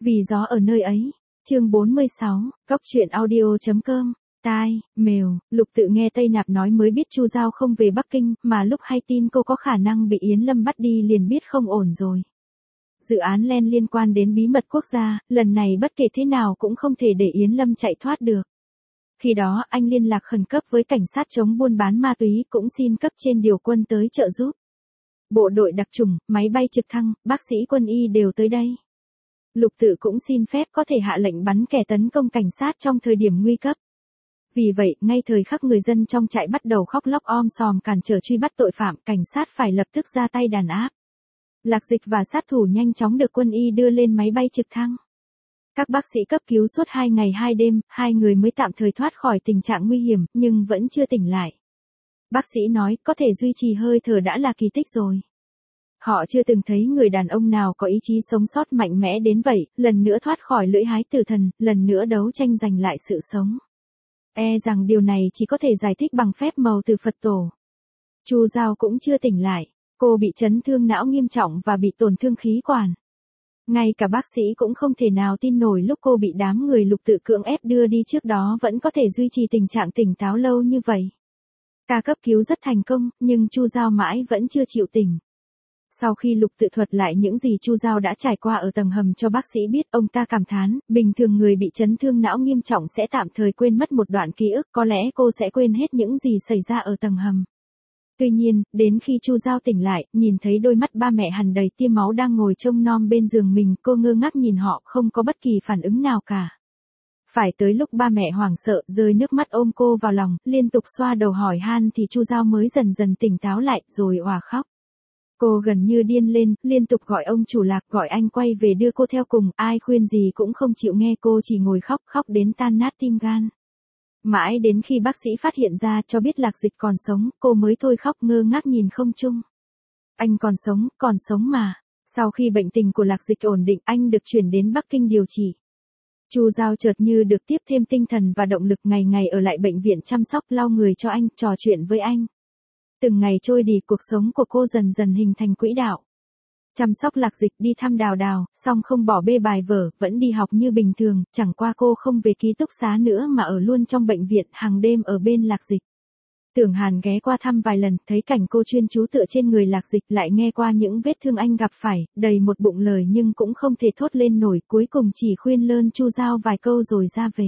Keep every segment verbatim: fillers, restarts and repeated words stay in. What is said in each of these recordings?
Vì gió ở nơi ấy. Chương bốn mươi sáu, Cóc truyện audio.com. Tai, mèo, Lục Tự nghe Tây Nạp nói mới biết Chu Giao không về Bắc Kinh, mà lúc hay tin cô có khả năng bị Yến Lâm bắt đi liền biết không ổn rồi. Dự án len liên quan đến bí mật quốc gia, lần này bất kể thế nào cũng không thể để Yến Lâm chạy thoát được. Khi đó anh liên lạc khẩn cấp với cảnh sát chống buôn bán ma túy, cũng xin cấp trên điều quân tới trợ giúp. Bộ đội đặc chủng, máy bay trực thăng, bác sĩ quân y đều tới đây. Lục Tự cũng xin phép có thể hạ lệnh bắn kẻ tấn công cảnh sát trong thời điểm nguy cấp. Vì vậy, ngay thời khắc người dân trong trại bắt đầu khóc lóc om sòm cản trở truy bắt tội phạm, cảnh sát phải lập tức ra tay đàn áp. Lạc Dịch và sát thủ nhanh chóng được quân y đưa lên máy bay trực thăng. Các bác sĩ cấp cứu suốt hai ngày hai đêm, hai người mới tạm thời thoát khỏi tình trạng nguy hiểm, nhưng vẫn chưa tỉnh lại. Bác sĩ nói, có thể duy trì hơi thở đã là kỳ tích rồi. Họ chưa từng thấy người đàn ông nào có ý chí sống sót mạnh mẽ đến vậy, lần nữa thoát khỏi lưỡi hái tử thần, lần nữa đấu tranh giành lại sự sống. E rằng điều này chỉ có thể giải thích bằng phép màu từ Phật tổ. Chu Giao cũng chưa tỉnh lại, cô bị chấn thương não nghiêm trọng và bị tổn thương khí quản. Ngay cả bác sĩ cũng không thể nào tin nổi lúc cô bị đám người Lục Tự cưỡng ép đưa đi trước đó vẫn có thể duy trì tình trạng tỉnh táo lâu như vậy. Ca cấp cứu rất thành công, nhưng Chu Giao mãi vẫn chưa chịu tỉnh. Sau khi Lục Tự thuật lại những gì Chu Giao đã trải qua ở tầng hầm cho bác sĩ biết, ông ta cảm thán, bình thường người bị chấn thương não nghiêm trọng sẽ tạm thời quên mất một đoạn ký ức, có lẽ cô sẽ quên hết những gì xảy ra ở tầng hầm. Tuy nhiên, đến khi Chu Giao tỉnh lại, nhìn thấy đôi mắt ba mẹ hằn đầy tia máu đang ngồi trông nom bên giường mình, cô ngơ ngác nhìn họ, không có bất kỳ phản ứng nào cả. Phải tới lúc ba mẹ hoảng sợ, rơi nước mắt ôm cô vào lòng, liên tục xoa đầu hỏi han thì Chu Giao mới dần dần tỉnh táo lại, rồi òa khóc. Cô gần như điên lên, liên tục gọi ông chủ Lạc, gọi anh quay về đưa cô theo cùng, ai khuyên gì cũng không chịu nghe, cô chỉ ngồi khóc, khóc đến tan nát tim gan. Mãi đến khi bác sĩ phát hiện ra cho biết Lạc Dịch còn sống, cô mới thôi khóc ngơ ngác nhìn không trung. Anh còn sống, còn sống mà. Sau khi bệnh tình của Lạc Dịch ổn định, anh được chuyển đến Bắc Kinh điều trị. Chu Giao chợt như được tiếp thêm tinh thần và động lực, ngày ngày ở lại bệnh viện chăm sóc lau người cho anh, trò chuyện với anh. Từng ngày trôi đi, cuộc sống của cô dần dần hình thành quỹ đạo. Chăm sóc Lạc Dịch, đi thăm Đào Đào, xong không bỏ bê bài vở, vẫn đi học như bình thường, chẳng qua cô không về ký túc xá nữa mà ở luôn trong bệnh viện, hàng đêm ở bên Lạc Dịch. Tưởng Hàn ghé qua thăm vài lần, thấy cảnh cô chuyên chú tựa trên người Lạc Dịch, lại nghe qua những vết thương anh gặp phải, đầy một bụng lời nhưng cũng không thể thốt lên nổi, cuối cùng chỉ khuyên lơn Chu Giao vài câu rồi ra về.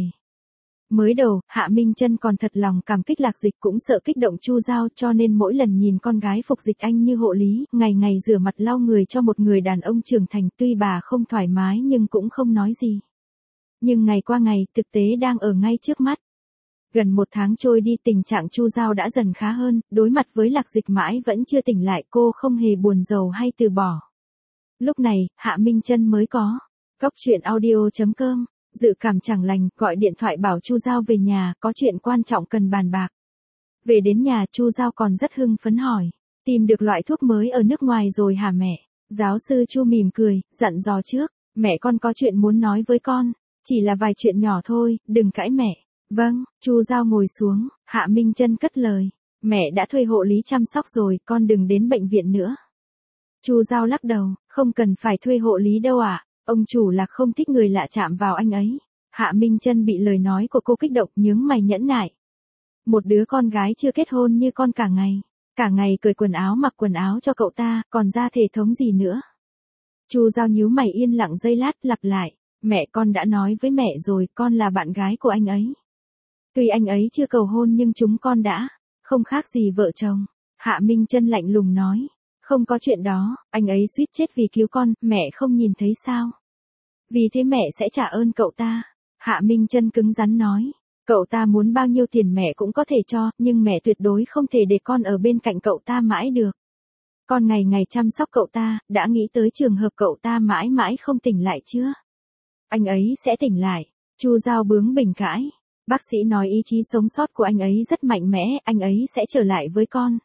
Mới đầu, Hạ Minh Chân còn thật lòng cảm kích Lạc Dịch, cũng sợ kích động Chu Giao, cho nên mỗi lần nhìn con gái phục dịch anh như hộ lý, ngày ngày rửa mặt lau người cho một người đàn ông trưởng thành, tuy bà không thoải mái nhưng cũng không nói gì. Nhưng ngày qua ngày, thực tế đang ở ngay trước mắt. Gần một tháng trôi đi, tình trạng Chu Giao đã dần khá hơn, đối mặt với Lạc Dịch mãi vẫn chưa tỉnh lại, cô không hề buồn rầu hay từ bỏ. Lúc này, Hạ Minh Chân mới có Cóc truyện audio.com. Dự cảm chẳng lành, gọi điện thoại bảo Chu Giao về nhà, có chuyện quan trọng cần bàn bạc. Về đến nhà, Chu Giao còn rất hưng phấn hỏi, tìm được loại thuốc mới ở nước ngoài rồi hả mẹ? Giáo sư Chu mỉm cười, dặn dò trước, mẹ con có chuyện muốn nói với con, chỉ là vài chuyện nhỏ thôi, đừng cãi mẹ. Vâng, Chu Giao ngồi xuống, Hạ Minh Chân cất lời, mẹ đã thuê hộ lý chăm sóc rồi, con đừng đến bệnh viện nữa. Chu Giao lắc đầu, không cần phải thuê hộ lý đâu ạ. Ông chủ Lạc không thích người lạ chạm vào anh ấy. Hạ Minh Chân bị lời nói của cô kích động, nhướng mày nhẫn nại. Một đứa con gái chưa kết hôn như con cả ngày. Cả ngày cởi quần áo mặc quần áo cho cậu ta, còn ra thể thống gì nữa. Chu Giao nhíu mày yên lặng giây lát, lặp lại. Mẹ con đã nói với mẹ rồi, con là bạn gái của anh ấy. Tuy anh ấy chưa cầu hôn nhưng chúng con đã, không khác gì vợ chồng. Hạ Minh Chân lạnh lùng nói. Không có chuyện đó, anh ấy suýt chết vì cứu con, mẹ không nhìn thấy sao? Vì thế mẹ sẽ trả ơn cậu ta. Hạ Minh Chân cứng rắn nói. Cậu ta muốn bao nhiêu tiền mẹ cũng có thể cho, nhưng mẹ tuyệt đối không thể để con ở bên cạnh cậu ta mãi được. Con ngày ngày chăm sóc cậu ta, đã nghĩ tới trường hợp cậu ta mãi mãi không tỉnh lại chưa? Anh ấy sẽ tỉnh lại. Chu Giao bướng bỉnh cãi. Bác sĩ nói ý chí sống sót của anh ấy rất mạnh mẽ, anh ấy sẽ trở lại với con.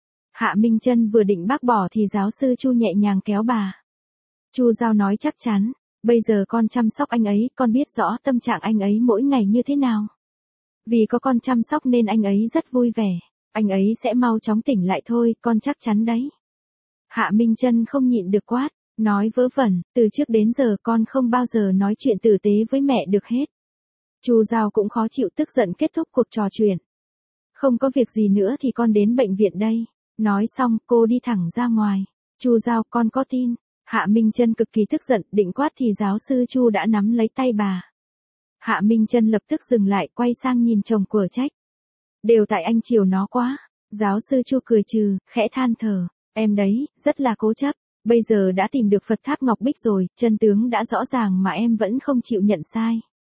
Hạ Minh Chân vừa định bác bỏ thì giáo sư Chu nhẹ nhàng kéo bà. Chu Giao nói chắc chắn, bây giờ con chăm sóc anh ấy, con biết rõ tâm trạng anh ấy mỗi ngày như thế nào. Vì có con chăm sóc nên anh ấy rất vui vẻ, anh ấy sẽ mau chóng tỉnh lại thôi, con chắc chắn đấy. Hạ Minh Chân không nhịn được quát, Nói vớ vẩn, từ trước đến giờ con không bao giờ nói chuyện tử tế với mẹ được hết. Chu Giao cũng khó chịu tức giận kết thúc cuộc trò chuyện. Không có việc gì nữa thì con đến bệnh viện đây. Nói xong cô đi thẳng ra ngoài. Chu Giao, con có tin. Hạ Minh Chân cực kỳ tức giận, định quát thì giáo sư Chu đã nắm lấy tay bà. Hạ Minh Chân lập tức dừng lại, quay sang nhìn chồng của trách. Đều tại anh chiều nó quá. Giáo sư Chu cười trừ, khẽ than thở. Em đấy, rất là cố chấp. Bây giờ đã tìm được Phật Tháp Ngọc Bích rồi, chân tướng đã rõ ràng mà em vẫn không chịu nhận sai.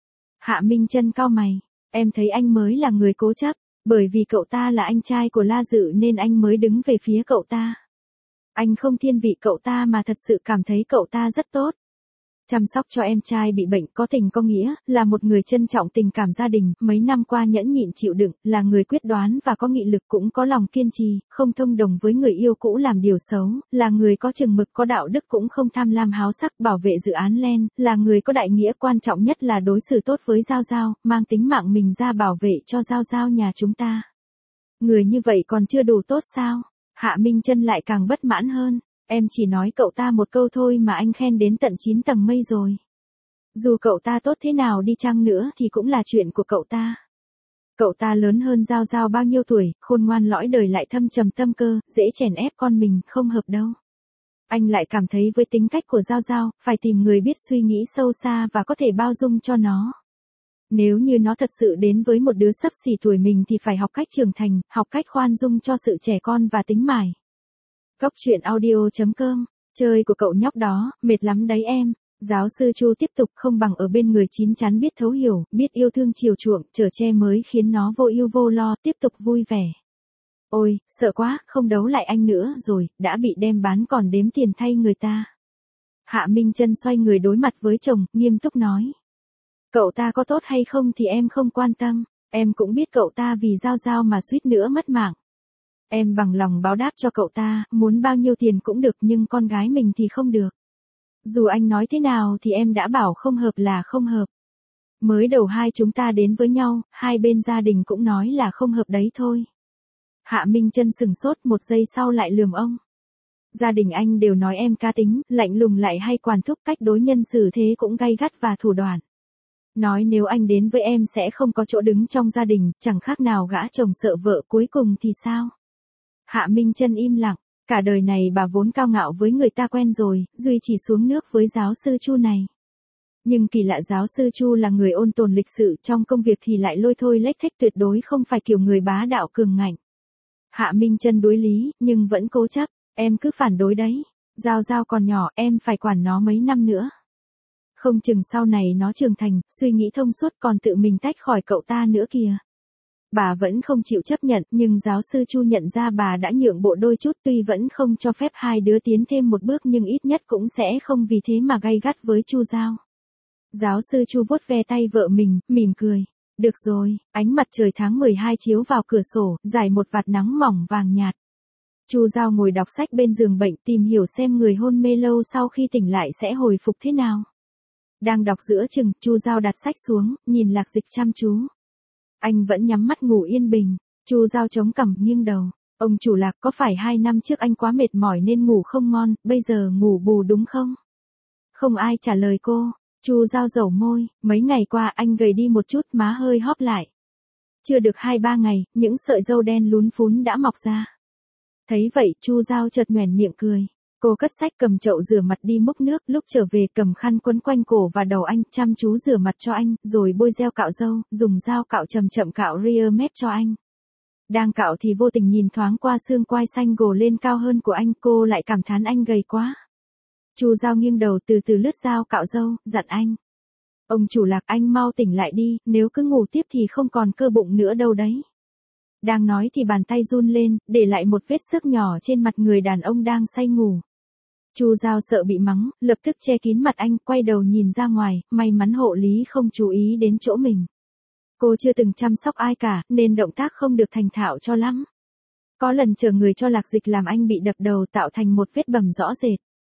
Hạ Minh Chân cau mày. Em thấy anh mới là người cố chấp. Bởi vì cậu ta là anh trai của La Dự nên anh mới đứng về phía cậu ta. Anh không thiên vị cậu ta mà thật sự cảm thấy cậu ta rất tốt. Chăm sóc cho em trai bị bệnh có tình có nghĩa, là một người trân trọng tình cảm gia đình, mấy năm qua nhẫn nhịn chịu đựng, là người quyết đoán và có nghị lực cũng có lòng kiên trì, không thông đồng với người yêu cũ làm điều xấu, là người có chừng mực có đạo đức cũng không tham lam háo sắc bảo vệ dự án Len, là người có đại nghĩa quan trọng nhất là đối xử tốt với Giao Giao, mang tính mạng mình ra bảo vệ cho Giao Giao nhà chúng ta. Người như vậy còn chưa đủ tốt sao? Hạ Minh Chân lại càng bất mãn hơn. Em chỉ nói cậu ta một câu thôi mà anh khen đến tận chín tầng mây rồi. Dù cậu ta tốt thế nào đi chăng nữa thì cũng là chuyện của cậu ta. Cậu ta lớn hơn Giao Giao bao nhiêu tuổi, khôn ngoan lõi đời lại thâm trầm tâm cơ, dễ chèn ép con mình, không hợp đâu. Anh lại cảm thấy với tính cách của Giao Giao, phải tìm người biết suy nghĩ sâu xa và có thể bao dung cho nó. Nếu như nó thật sự đến với một đứa xấp xỉ tuổi mình thì phải học cách trưởng thành, học cách khoan dung cho sự trẻ con và tính mải. Góc truyện audio chấm com, chơi của cậu nhóc đó, mệt lắm đấy em. Giáo sư Chu tiếp tục không bằng ở bên người chín chắn biết thấu hiểu, biết yêu thương chiều chuộng, chở che mới khiến nó vô ưu vô lo, tiếp tục vui vẻ. Ôi, sợ quá, không đấu lại anh nữa rồi, đã bị đem bán còn đếm tiền thay người ta. Hạ Minh Chân xoay người đối mặt với chồng, nghiêm túc nói. Cậu ta có tốt hay không thì em không quan tâm, em cũng biết cậu ta vì Giao Giao mà suýt nữa mất mạng. Em bằng lòng báo đáp cho cậu ta, muốn bao nhiêu tiền cũng được nhưng con gái mình thì không được. Dù anh nói thế nào thì em đã bảo không hợp là không hợp. Mới đầu hai chúng ta đến với nhau, hai bên gia đình cũng nói là không hợp đấy thôi. Hạ Minh Chân sừng sốt một giây sau lại lườm ông. Gia đình anh đều nói em cá tính, lạnh lùng lại hay quản thúc, cách đối nhân xử thế cũng gay gắt và thủ đoạn. Nói nếu anh đến với em sẽ không có chỗ đứng trong gia đình, chẳng khác nào gã chồng sợ vợ cuối cùng thì sao? Hạ Minh Chân im lặng, cả đời này bà vốn cao ngạo với người ta quen rồi, duy chỉ xuống nước với giáo sư Chu này. Nhưng kỳ lạ giáo sư Chu là người ôn tồn lịch sự, trong công việc thì lại lôi thôi lếch thếch, tuyệt đối không phải kiểu người bá đạo cường ngạnh. Hạ Minh Chân đối lý, nhưng vẫn cố chấp, em cứ phản đối đấy. Giao Giao còn nhỏ, em phải quản nó mấy năm nữa. Không chừng sau này nó trưởng thành, suy nghĩ thông suốt còn tự mình tách khỏi cậu ta nữa kìa. Bà vẫn không chịu chấp nhận, nhưng giáo sư Chu nhận ra bà đã nhượng bộ đôi chút, tuy vẫn không cho phép hai đứa tiến thêm một bước nhưng ít nhất cũng sẽ không vì thế mà gay gắt với Chu Giao. Giáo sư Chu vuốt ve tay vợ mình, mỉm cười. Được rồi, ánh mặt trời tháng mười hai chiếu vào cửa sổ, rải một vạt nắng mỏng vàng nhạt. Chu Giao ngồi đọc sách bên giường bệnh, tìm hiểu xem người hôn mê lâu sau khi tỉnh lại sẽ hồi phục thế nào. Đang đọc giữa chừng, Chu Giao đặt sách xuống, nhìn Lạc Dịch chăm chú. Anh vẫn nhắm mắt ngủ yên bình. Chu Giao chống cằm nghiêng đầu. Ông chủ Lạc, có phải hai năm trước anh quá mệt mỏi nên ngủ không ngon, bây giờ ngủ bù đúng không? Không ai trả lời cô. Chu Giao dẩu môi, mấy ngày qua anh gầy đi một chút, má hơi hóp lại. Chưa được hai ba ngày, những sợi râu đen lún phún đã mọc ra. Thấy vậy, Chu Giao chợt nhoẻn miệng cười. Cô cất sách cầm chậu rửa mặt đi múc nước, lúc trở về cầm khăn quấn quanh cổ và đầu anh, chăm chú rửa mặt cho anh, rồi bôi gel cạo râu, dùng dao cạo chậm chậm cạo rear mép cho anh. Đang cạo thì vô tình nhìn thoáng qua xương quai xanh gồ lên cao hơn của anh, cô lại cảm thán anh gầy quá. Chu Giao nghiêng đầu từ từ lướt dao cạo râu, dặn anh. Ông chủ Lạc, anh mau tỉnh lại đi, nếu cứ ngủ tiếp thì không còn cơ bụng nữa đâu đấy. Đang nói thì bàn tay run lên, để lại một vết xước nhỏ trên mặt người đàn ông đang say ngủ. Chu Giao sợ bị mắng, lập tức che kín mặt anh, quay đầu nhìn ra ngoài, may mắn hộ lý không chú ý đến chỗ mình. Cô chưa từng chăm sóc ai cả, nên động tác không được thành thạo cho lắm. Có lần chờ người cho Lạc Dịch làm anh bị đập đầu tạo thành một vết bầm rõ rệt.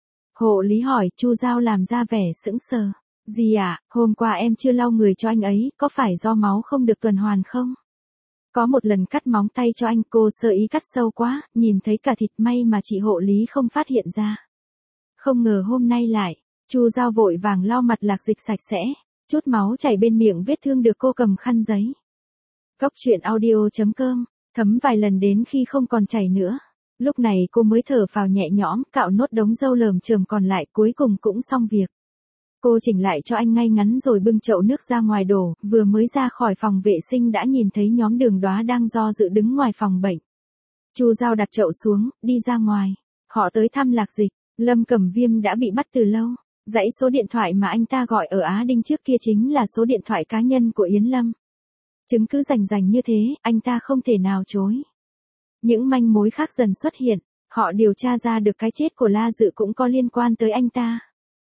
Hộ lý hỏi, Chu Giao làm ra vẻ sững sờ. Gì à, hôm qua em chưa lau người cho anh ấy, có phải do máu không được tuần hoàn không? Có một lần cắt móng tay cho anh, cô sơ ý cắt sâu quá, nhìn thấy cả thịt, may mà chị hộ lý không phát hiện ra. Không ngờ hôm nay lại, Chu Giao vội vàng lau mặt Lạc Dịch sạch sẽ, chút máu chảy bên miệng vết thương được cô cầm khăn giấy. Cóc truyện audio chấm com, thấm vài lần đến khi không còn chảy nữa. Lúc này cô mới thở phào nhẹ nhõm, cạo nốt đống râu lởm chởm còn lại, cuối cùng cũng xong việc. Cô chỉnh lại cho anh ngay ngắn rồi bưng chậu nước ra ngoài đổ, vừa mới ra khỏi phòng vệ sinh đã nhìn thấy nhóm Đường Đóa đang do dự đứng ngoài phòng bệnh. Chu Giao đặt chậu xuống, đi ra ngoài. Họ tới thăm Lạc Dịch, Lâm Cẩm Viêm đã bị bắt từ lâu. Dãy số điện thoại mà anh ta gọi ở Á Đinh trước kia chính là số điện thoại cá nhân của Yến Lâm. Chứng cứ rành rành như thế, anh ta không thể nào chối. Những manh mối khác dần xuất hiện, họ điều tra ra được cái chết của La Dự cũng có liên quan tới anh ta.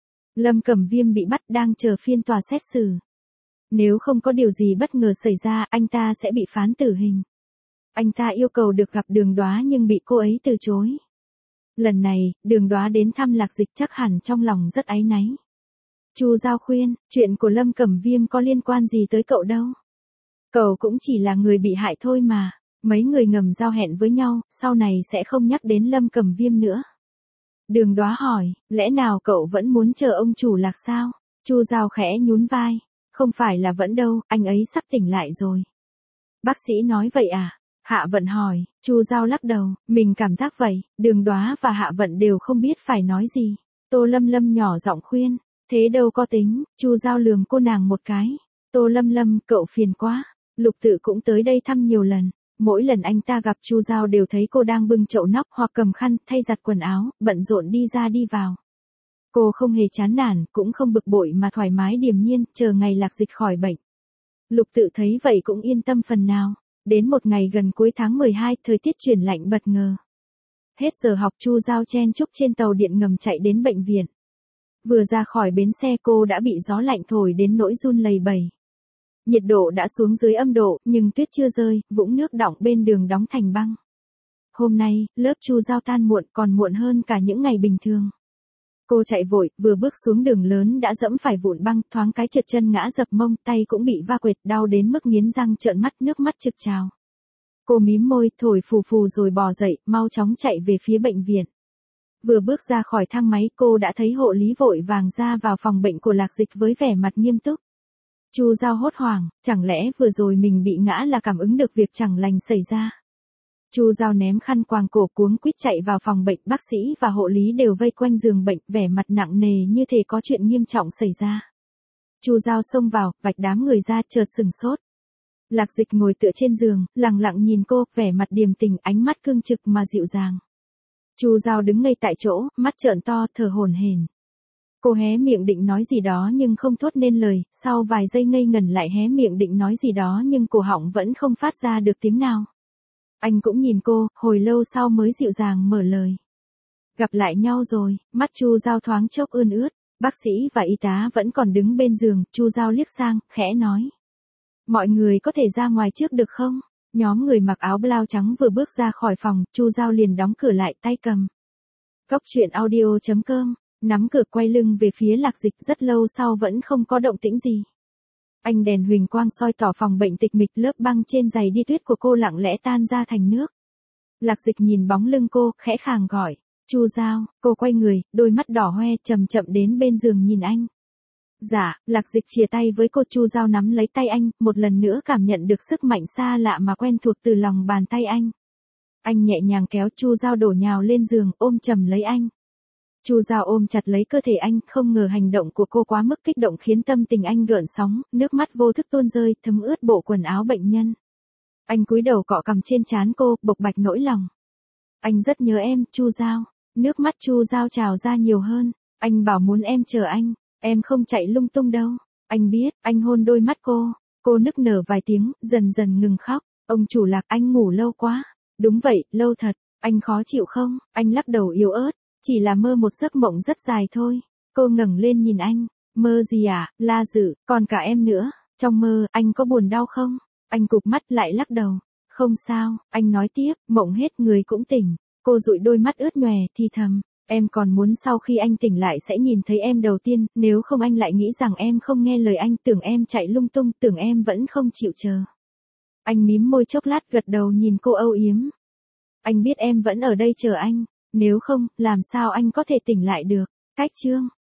Lâm Cẩm Viêm bị bắt đang chờ phiên tòa xét xử. Nếu không có điều gì bất ngờ xảy ra, anh ta sẽ bị phán tử hình. Anh ta yêu cầu được gặp Đường Đóa nhưng bị cô ấy từ chối. Lần này, Đường Đóa đến thăm Lạc Dịch chắc hẳn trong lòng rất áy náy. Chu Giao khuyên, chuyện của Lâm Cẩm Viêm có liên quan gì tới cậu đâu. Cậu cũng chỉ là người bị hại thôi mà. Mấy người ngầm giao hẹn với nhau, sau này sẽ không nhắc đến Lâm Cẩm Viêm nữa. Đường Đóa hỏi, lẽ nào cậu vẫn muốn chờ ông chủ Lạc sao? Chu Giao khẽ nhún vai. Không phải là vẫn đâu, anh ấy sắp tỉnh lại rồi. Bác sĩ nói vậy à? Hạ Vận hỏi. Chu Giao lắc đầu, mình cảm giác vậy. Đường Đóa và Hạ Vận đều không biết phải nói gì. Tô Lâm Lâm nhỏ giọng khuyên, thế đâu có tính. Chu Giao lườm cô nàng một cái. Tô Lâm Lâm, cậu phiền quá. Lục Tự cũng tới đây thăm nhiều lần. Mỗi lần anh ta gặp Chu Giao đều thấy cô đang bưng chậu nóc hoặc cầm khăn, thay giặt quần áo, bận rộn đi ra đi vào. Cô không hề chán nản, cũng không bực bội mà thoải mái điềm nhiên, chờ ngày Lạc Dịch khỏi bệnh. Lục Tự thấy vậy cũng yên tâm phần nào. Đến một ngày gần cuối tháng mười hai, thời tiết chuyển lạnh bất ngờ. Hết giờ học, Chu Giao chen chúc trên tàu điện ngầm chạy đến bệnh viện. Vừa ra khỏi bến xe cô đã bị gió lạnh thổi đến nỗi run lẩy bẩy. Nhiệt độ đã xuống dưới âm độ, nhưng tuyết chưa rơi, vũng nước đọng bên đường đóng thành băng. Hôm nay, lớp Chu Giao tan muộn, còn muộn hơn cả những ngày bình thường. Cô chạy vội, vừa bước xuống đường lớn đã dẫm phải vụn băng, thoáng cái trượt chân ngã dập mông, tay cũng bị va quệt, đau đến mức nghiến răng trợn mắt, nước mắt trực trào. Cô mím môi, thổi phù phù rồi bò dậy, mau chóng chạy về phía bệnh viện. Vừa bước ra khỏi thang máy, cô đã thấy hộ lý vội vàng ra vào phòng bệnh của Lạc Dịch với vẻ mặt nghiêm túc. Chu Giao hốt hoảng, chẳng lẽ vừa rồi mình bị ngã là cảm ứng được việc chẳng lành xảy ra. Chu Giao ném khăn quàng cổ cuống quýt chạy vào phòng bệnh, bác sĩ và hộ lý đều vây quanh giường bệnh, vẻ mặt nặng nề như thể có chuyện nghiêm trọng xảy ra. Chu Giao xông vào, vạch đám người ra, chợt sừng sốt. Lạc Dịch ngồi tựa trên giường, lặng lặng nhìn cô, vẻ mặt điềm tĩnh, ánh mắt cương trực mà dịu dàng. Chu Giao đứng ngây tại chỗ, mắt trợn to, thở hổn hển. Cô hé miệng định nói gì đó nhưng không thốt nên lời, sau vài giây ngây ngẩn lại hé miệng định nói gì đó nhưng cổ họng vẫn không phát ra được tiếng nào. Anh cũng nhìn cô, hồi lâu sau mới dịu dàng mở lời. Gặp lại nhau rồi, mắt Chu Giao thoáng chốc ươn ướt, bác sĩ và y tá vẫn còn đứng bên giường, Chu Giao liếc sang, khẽ nói. Mọi người có thể ra ngoài trước được không? Nhóm người mặc áo blau trắng vừa bước ra khỏi phòng, Chu Giao liền đóng cửa lại, tay cầm. Cóc truyện audio chấm com, nắm cửa quay lưng về phía Lạc Dịch, rất lâu sau vẫn không có động tĩnh gì. Ánh đèn huỳnh quang soi tỏ phòng bệnh tịch mịch, lớp băng trên giày đi tuyết của cô lặng lẽ tan ra thành nước. Lạc Dịch nhìn bóng lưng cô, khẽ khàng gọi, Chu Giao. Cô quay người, đôi mắt đỏ hoe, chậm chậm đến bên giường nhìn anh. Dạ. Lạc Dịch chìa tay với cô. Chu Giao nắm lấy tay anh, một lần nữa cảm nhận được sức mạnh xa lạ mà quen thuộc từ lòng bàn tay anh. Anh nhẹ nhàng kéo Chu Giao đổ nhào lên giường, ôm chầm lấy anh. Chu Giao ôm chặt lấy cơ thể anh, không ngờ hành động của cô quá mức kích động khiến tâm tình anh gợn sóng, nước mắt vô thức tuôn rơi, thấm ướt bộ quần áo bệnh nhân. Anh cúi đầu cọ cằm trên trán cô, bộc bạch nỗi lòng. Anh rất nhớ em, Chu Giao. Nước mắt Chu Giao trào ra nhiều hơn. Anh bảo muốn em chờ anh, em không chạy lung tung đâu. Anh biết. Anh hôn đôi mắt cô. Cô nức nở vài tiếng, dần dần ngừng khóc. Ông chủ Lạc, anh ngủ lâu quá. Đúng vậy, lâu thật. Anh khó chịu không? Anh lắc đầu yếu ớt. Chỉ là mơ một giấc mộng rất dài thôi. Cô ngẩng lên nhìn anh. Mơ gì à? La Dự, còn cả em nữa. Trong mơ, anh có buồn đau không? Anh cụp mắt lại lắc đầu. Không sao. Anh nói tiếp, mộng hết người cũng tỉnh. Cô dụi đôi mắt ướt nhòe, thì thầm. Em còn muốn sau khi anh tỉnh lại sẽ nhìn thấy em đầu tiên, nếu không anh lại nghĩ rằng em không nghe lời anh, tưởng em chạy lung tung, tưởng em vẫn không chịu chờ. Anh mím môi chốc lát, gật đầu nhìn cô âu yếm. Anh biết em vẫn ở đây chờ anh. Nếu không, làm sao anh có thể tỉnh lại được? Cách chương